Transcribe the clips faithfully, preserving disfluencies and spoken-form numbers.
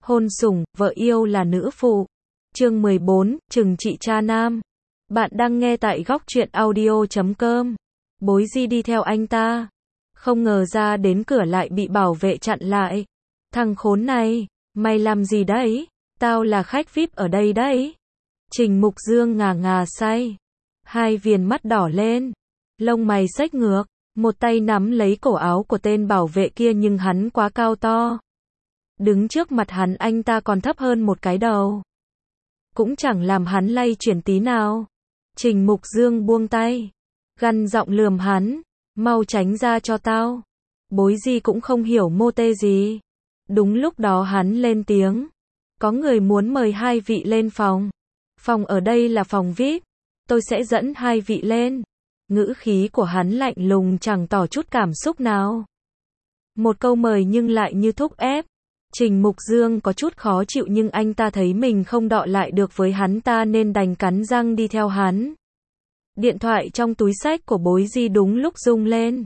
Hôn sủng, vợ yêu là nữ phụ. Chương mười bốn, trừng trị cha nam. Bạn đang nghe tại góc truyện audio chấm com. Bối Di đi theo anh ta. Không ngờ ra đến cửa lại bị bảo vệ chặn lại. Thằng khốn này, mày làm gì đấy? Tao là khách vi ai pi ở đây đấy. Trình Mục Dương ngà ngà say. Hai viền mắt đỏ lên. Lông mày xếch ngược. Một tay nắm lấy cổ áo của tên bảo vệ kia nhưng hắn quá cao to. Đứng trước mặt hắn anh ta còn thấp hơn một cái đầu. Cũng chẳng làm hắn lay chuyển tí nào. Trình Mục Dương buông tay. Gằn giọng lườm hắn. Mau tránh ra cho tao. Bối Di cũng không hiểu mô tê gì. Đúng lúc đó hắn lên tiếng. Có người muốn mời hai vị lên phòng. Phòng ở đây là phòng vi ai pi. Tôi sẽ dẫn hai vị lên. Ngữ khí của hắn lạnh lùng chẳng tỏ chút cảm xúc nào. Một câu mời nhưng lại như thúc ép. Trình Mục Dương có chút khó chịu nhưng anh ta thấy mình không đọ lại được với hắn ta nên đành cắn răng đi theo hắn. Điện thoại trong túi xách của Bối Di đúng lúc rung lên.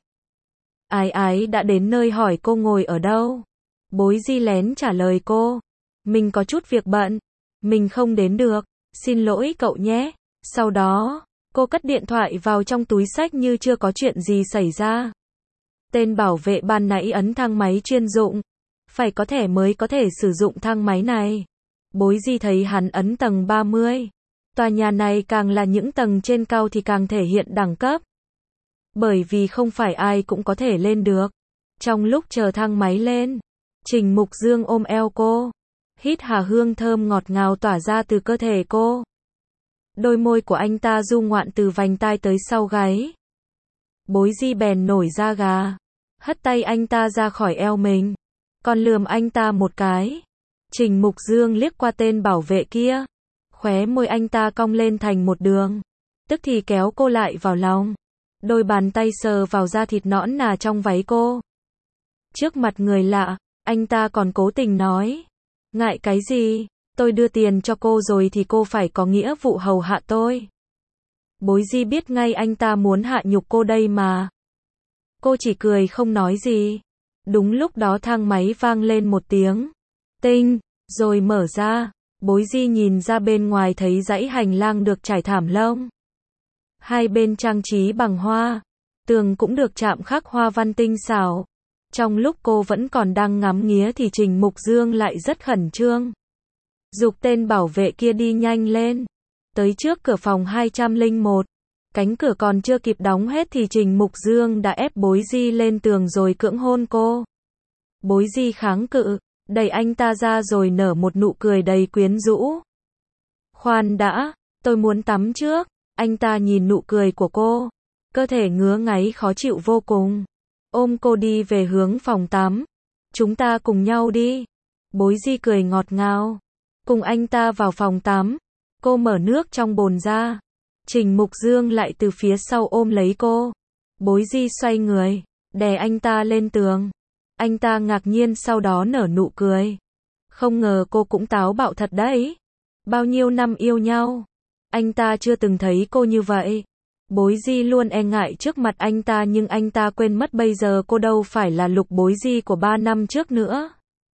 Ái ái đã đến nơi hỏi cô ngồi ở đâu. Bối Di lén trả lời cô. Mình có chút việc bận. Mình không đến được. Xin lỗi cậu nhé. Sau đó, cô cất điện thoại vào trong túi xách như chưa có chuyện gì xảy ra. Tên bảo vệ ban nãy ấn thang máy chuyên dụng. Phải có thẻ mới có thể sử dụng thang máy này. Bối Di thấy hắn ấn tầng ba mươi. Tòa nhà này càng là những tầng trên cao thì càng thể hiện đẳng cấp. Bởi vì không phải ai cũng có thể lên được. Trong lúc chờ thang máy lên, Trình Mục Dương ôm eo cô. Hít hà hương thơm ngọt ngào tỏa ra từ cơ thể cô. Đôi môi của anh ta du ngoạn từ vành tai tới sau gáy. Bối Di bèn nổi da gà. Hất tay anh ta ra khỏi eo mình. Còn lườm anh ta một cái. Trình Mục Dương liếc qua tên bảo vệ kia. Khóe môi anh ta cong lên thành một đường. Tức thì kéo cô lại vào lòng. Đôi bàn tay sờ vào da thịt nõn nà trong váy cô. Trước mặt người lạ, anh ta còn cố tình nói. Ngại cái gì, tôi đưa tiền cho cô rồi thì cô phải có nghĩa vụ hầu hạ tôi. Bối Di biết ngay anh ta muốn hạ nhục cô đây mà. Cô chỉ cười không nói gì. Đúng lúc đó thang máy vang lên một tiếng. Tinh, rồi mở ra. Bối Di nhìn ra bên ngoài thấy dãy hành lang được trải thảm lông. Hai bên trang trí bằng hoa. Tường cũng được chạm khắc hoa văn tinh xảo. Trong lúc cô vẫn còn đang ngắm nghía thì Trình Mục Dương lại rất khẩn trương. Giục tên bảo vệ kia đi nhanh lên. Tới trước cửa phòng hai trăm lẻ một. Cánh cửa còn chưa kịp đóng hết thì Trình Mục Dương đã ép Bối Di lên tường rồi cưỡng hôn cô. Bối Di kháng cự, đẩy anh ta ra rồi nở một nụ cười đầy quyến rũ. Khoan đã, tôi muốn tắm trước. Anh ta nhìn nụ cười của cô. Cơ thể ngứa ngáy khó chịu vô cùng. Ôm cô đi về hướng phòng tắm. Chúng ta cùng nhau đi. Bối Di cười ngọt ngào. Cùng anh ta vào phòng tắm. Cô mở nước trong bồn ra. Trình Mục Dương lại từ phía sau ôm lấy cô. Bối Di xoay người, đè anh ta lên tường. Anh ta ngạc nhiên sau đó nở nụ cười. Không ngờ cô cũng táo bạo thật đấy. Bao nhiêu năm yêu nhau, anh ta chưa từng thấy cô như vậy. Bối Di luôn e ngại trước mặt anh ta nhưng anh ta quên mất bây giờ cô đâu phải là Lục Bối Di của ba năm trước nữa.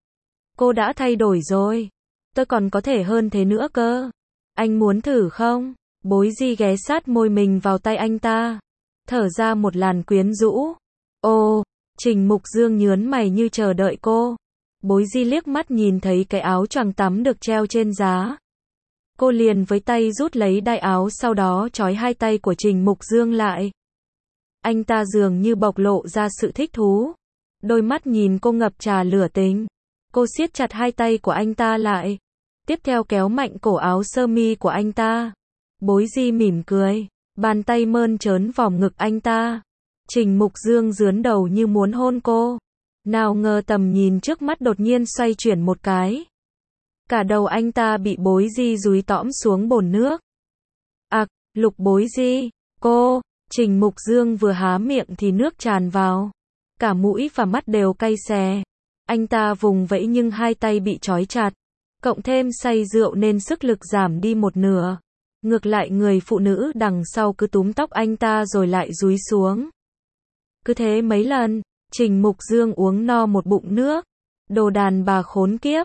Cô đã thay đổi rồi. Tôi còn có thể hơn thế nữa cơ. Anh muốn thử không? Bối Di ghé sát môi mình vào tay anh ta. Thở ra một làn quyến rũ. Ô, Trình Mục Dương nhớn mày như chờ đợi cô. Bối Di liếc mắt nhìn thấy cái áo choàng tắm được treo trên giá. Cô liền với tay rút lấy đai áo sau đó trói hai tay của Trình Mục Dương lại. Anh ta dường như bộc lộ ra sự thích thú. Đôi mắt nhìn cô ngập trà lửa tình. Cô siết chặt hai tay của anh ta lại. Tiếp theo kéo mạnh cổ áo sơ mi của anh ta. Bối Di mỉm cười. Bàn tay mơn trớn vòng ngực anh ta. Trình Mục Dương dướn đầu như muốn hôn cô. Nào ngờ tầm nhìn trước mắt đột nhiên xoay chuyển một cái. Cả đầu anh ta bị Bối Di dúi tõm xuống bồn nước. Ặc, à, Lục Bối Di, cô, Trình Mục Dương vừa há miệng thì nước tràn vào. Cả mũi và mắt đều cay xè. Anh ta vùng vẫy nhưng hai tay bị trói chặt. Cộng thêm say rượu nên sức lực giảm đi một nửa. Ngược lại người phụ nữ đằng sau cứ túm tóc anh ta rồi lại dúi xuống. Cứ thế mấy lần, Trình Mục Dương uống no một bụng nước. Đồ đàn bà khốn kiếp.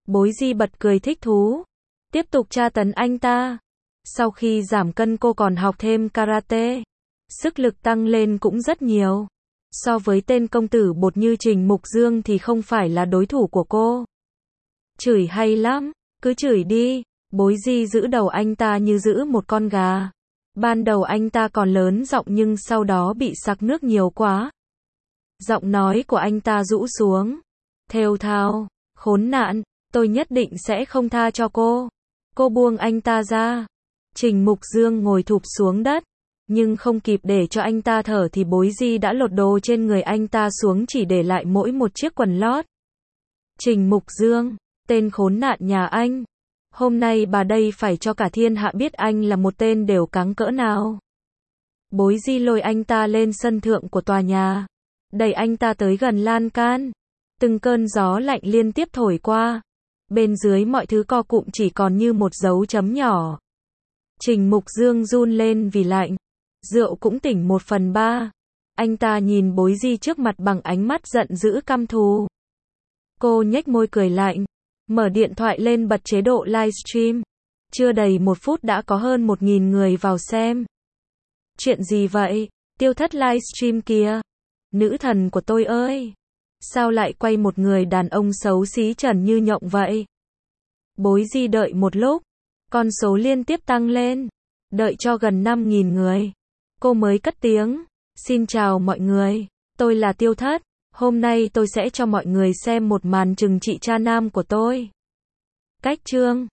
Bối Di bật cười thích thú. Tiếp tục tra tấn anh ta. Sau khi giảm cân cô còn học thêm karate. Sức lực tăng lên cũng rất nhiều. So với tên công tử bột như Trình Mục Dương thì không phải là đối thủ của cô. Chửi hay lắm, cứ chửi đi. Bối Di giữ đầu anh ta như giữ một con gà. Ban đầu anh ta còn lớn giọng nhưng sau đó bị sặc nước nhiều quá. Giọng nói của anh ta rũ xuống. Thều thào, khốn nạn, tôi nhất định sẽ không tha cho cô. Cô buông anh ta ra. Trình Mục Dương ngồi thụp xuống đất. Nhưng không kịp để cho anh ta thở thì Bối Di đã lột đồ trên người anh ta xuống chỉ để lại mỗi một chiếc quần lót. Trình Mục Dương, tên khốn nạn nhà anh. Hôm nay bà đây phải cho cả thiên hạ biết anh là một tên đều cáng cỡ nào. Bối Di lôi anh ta lên sân thượng của tòa nhà. Đẩy anh ta tới gần lan can. Từng cơn gió lạnh liên tiếp thổi qua. Bên dưới mọi thứ co cụm chỉ còn như một dấu chấm nhỏ. Trình Mục Dương run lên vì lạnh. Rượu cũng tỉnh một phần ba. Anh ta nhìn Bối Di trước mặt bằng ánh mắt giận dữ căm thù. Cô nhếch môi cười lạnh. Mở điện thoại lên bật chế độ livestream. Chưa đầy một phút đã có hơn một nghìn người vào xem. Chuyện gì vậy? Tiêu Thất livestream kìa. Nữ thần của tôi ơi! Sao lại quay một người đàn ông xấu xí trần như nhộng vậy? Bối Di đợi một lúc. Con số liên tiếp tăng lên. Đợi cho gần năm nghìn người. Cô mới cất tiếng. Xin chào mọi người. Tôi là Tiêu Thất. Hôm nay tôi sẽ cho mọi người xem một màn trừng trị cha nam của tôi. Cách chương.